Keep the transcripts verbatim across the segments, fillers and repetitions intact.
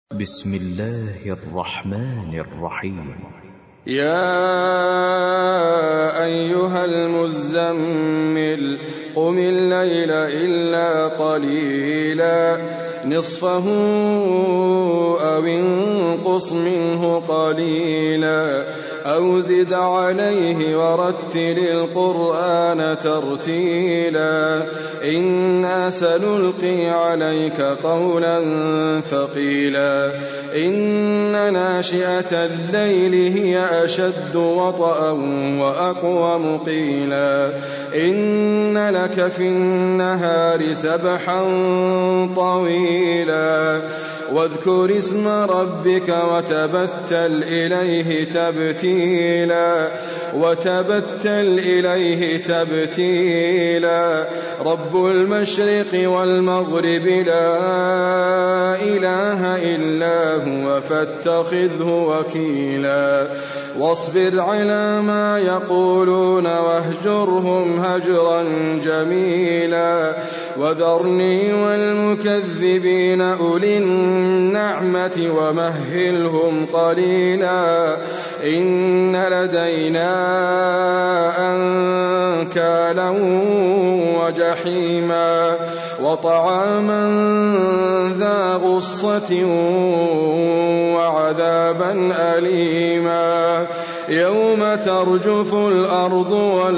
بسم الله الرحمن الرحيم. يا أيها المزمل قم الليل إلا قليلا نصفه أو انقص منه قليلا أو زد عليه ورتل القرآن ترتيلا إنا سنلقي عليك قولا ثقيلا إن ناشئة الليل هي أشد وطئا وأقوم قيلا إن لك في النهار سبحا طويلا واذكر اسم ربك وتبتل إليه تبتيلا وتبتل إليه تبتيلا رب المشرق والمغرب لا إله إلا هو فاتخذه وكيلا واصبر على ما يقولون واهجرهم هجرا جميلا وذرني والمكذبين أولي النعمة ومهلهم قليلا إن لدينا أنكالا وجحيما وطعاما ذا غصة وعذابا أليما يوم ترجف الأرض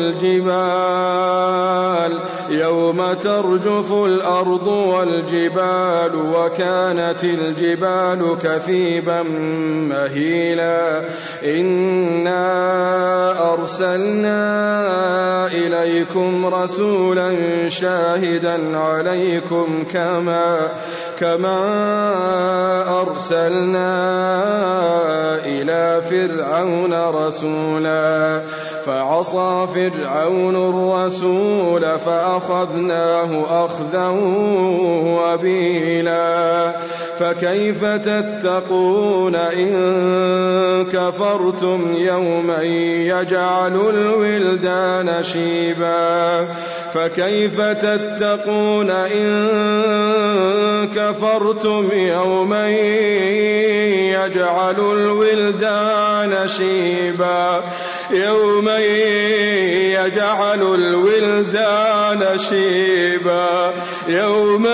والجبال يوم ترجف الأرض والجبال وكانت الجبال كثيبا مهيلا إنا أرسلنا إليكم رسولا شاهدا عليكم كما كما أرسلنا إلى فرعون رسولا فعصى فرعون الرسول فأخذناه أخذا وبيلا فكيف تتقون إن كفرتم يوما يجعل الولدان شيبا فكيف تتقون إن كفرتم يوما يجعل الولدان شيبا يوما يجعل الولدان شيبا يوما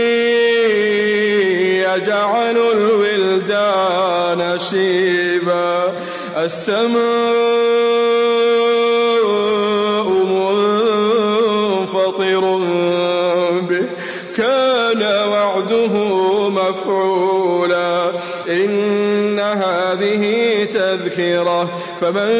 يجعل الولدان شيبا السماء منفطر به كان وعده مفعولا إن هذه تذكرة فمن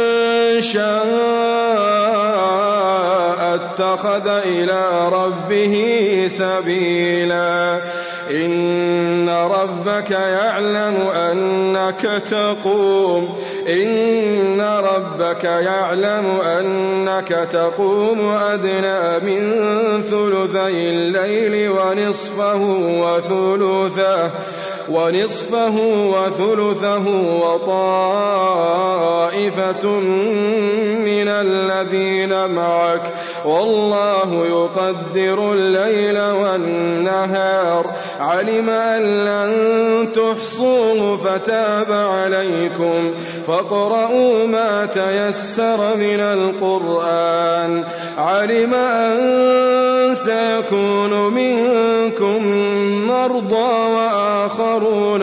شاء اتخذ إلى ربه سبيلا إن ربك يعلم أنك تقوم إن ربك يعلم أنك تقوم أدنى من ثلثي الليل ونصفه وثلثه ونصفه وثلثه وطائفة من الذين معك والله يقدر الليل والنهار علم أن لن تحصوه فتاب عليكم فاقرؤوا ما تيسر من القرآن علم أن سيكون منكم مرضى وآخرون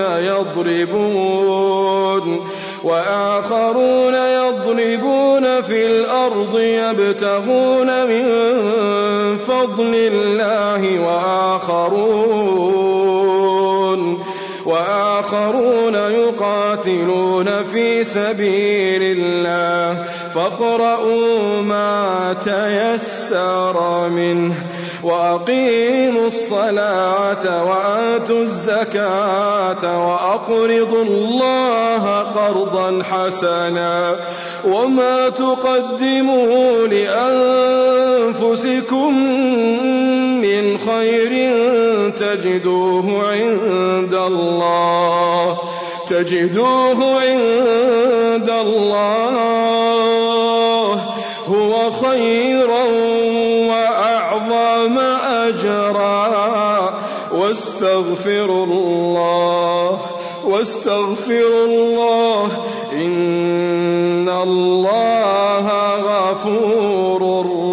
يضربون وآخرون يضربون في الأرض يبتغون من فضل الله وآخرون وآخرون يقاتلون في سبيل الله فاقرؤوا ما تيسر منه وأقيموا الصلاة وآتوا الزكاة وأقرضوا الله قرضا حسنا وما تقدموا لأنفسكم من خير تجدوه عند الله تجدوه عند الله هو خيرا وأعظم أجرا واستغفروا الله واستغفروا الله إن الله غفور